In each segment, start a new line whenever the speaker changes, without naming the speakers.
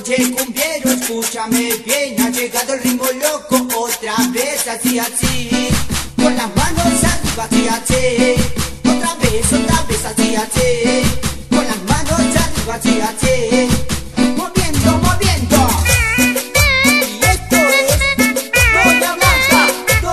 Oye, cumbiero, escúchame bien, ha llegado el ritmo loco, otra vez así, así, con las manos arriba, así, así, otra vez así, así, con las manos arriba, así, así, moviendo, moviendo. Y esto es Doña Blanca,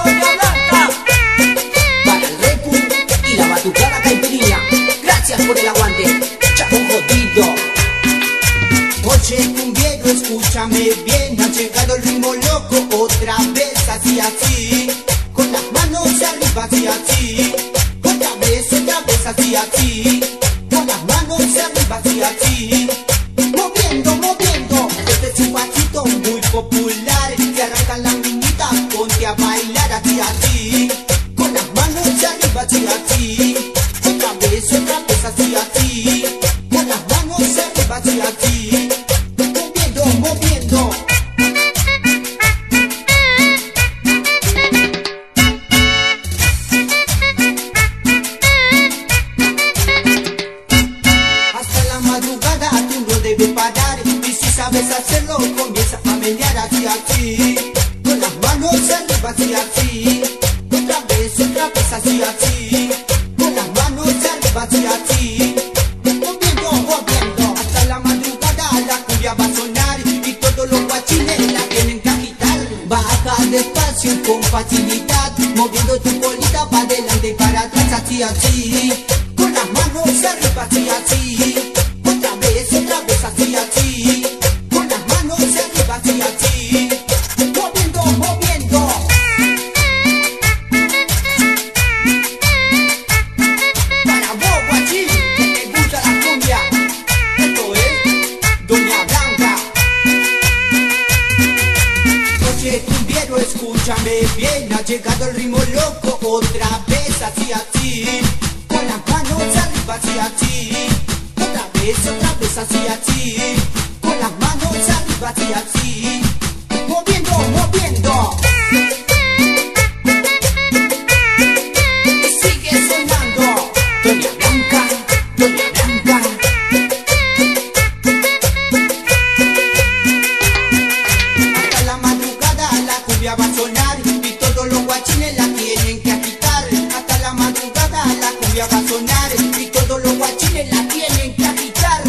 para el repu y la batucada caipirinha. Gracias por el aguante, chapo jodido. Oye, cumbiero, escúchame bien, ha llegado el ritmo loco, otra vez así, así, con las manos arriba, así, así, otra vez así, así, con las manos arriba, así, así, moviendo, moviendo. Este es un pasito muy popular, que arrancan las niñitas, ponte a bailar, así, así, con las manos arriba, así, así, otra vez así, así, con las manos arriba, así, así, moviendo. Hasta la madrugada tú no debes parar, y si sabes hacerlo comienza a menear, así, así, con las manos arriba, así, así, otra vez así, así, con las manos arriba, así, así, moviendo, moviendo. Hasta la madrugada la cumbia va a sonar, los guachines la tienen que agitar. Baja despacio con facilidad, moviendo tu colita para adelante y para atrás, así, así, con las manos arriba, así, así, otra vez así, así, con las manos arriba, así, así, moviendo, moviendo. Para vos, guachín, que te gusta la cumbia, esto es Doña Blanca. Oye, cumbiero, escúchame bien, ha llegado el ritmo loco, otra vez así, así, con las manos arriba, así, así, otra vez así, así, con las manos arriba, así, así, moviendo, moviendo. Y sigue sonando Doña Blanca, Doña Blanca. Hasta la madrugada la cumbia va a sonar, y todos los guachines la tienen que agitar. Hasta la madrugada la cumbia va a sonar, y todos los guachines la tienen que agitar.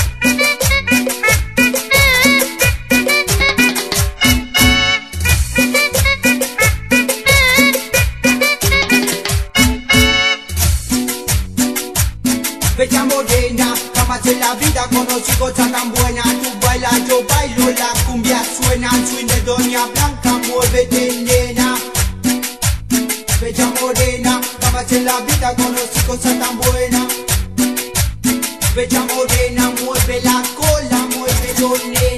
Bella morena, jamás en la vida conocí cosa tan buena. Tú bailas, yo bailo, la cumbia suena. Swing de Doña Blanca, muévete, nena. Bella morena, jamás en la vida conocí cosa tan buena. Bella morena, mueve la cola, muévelo, nena.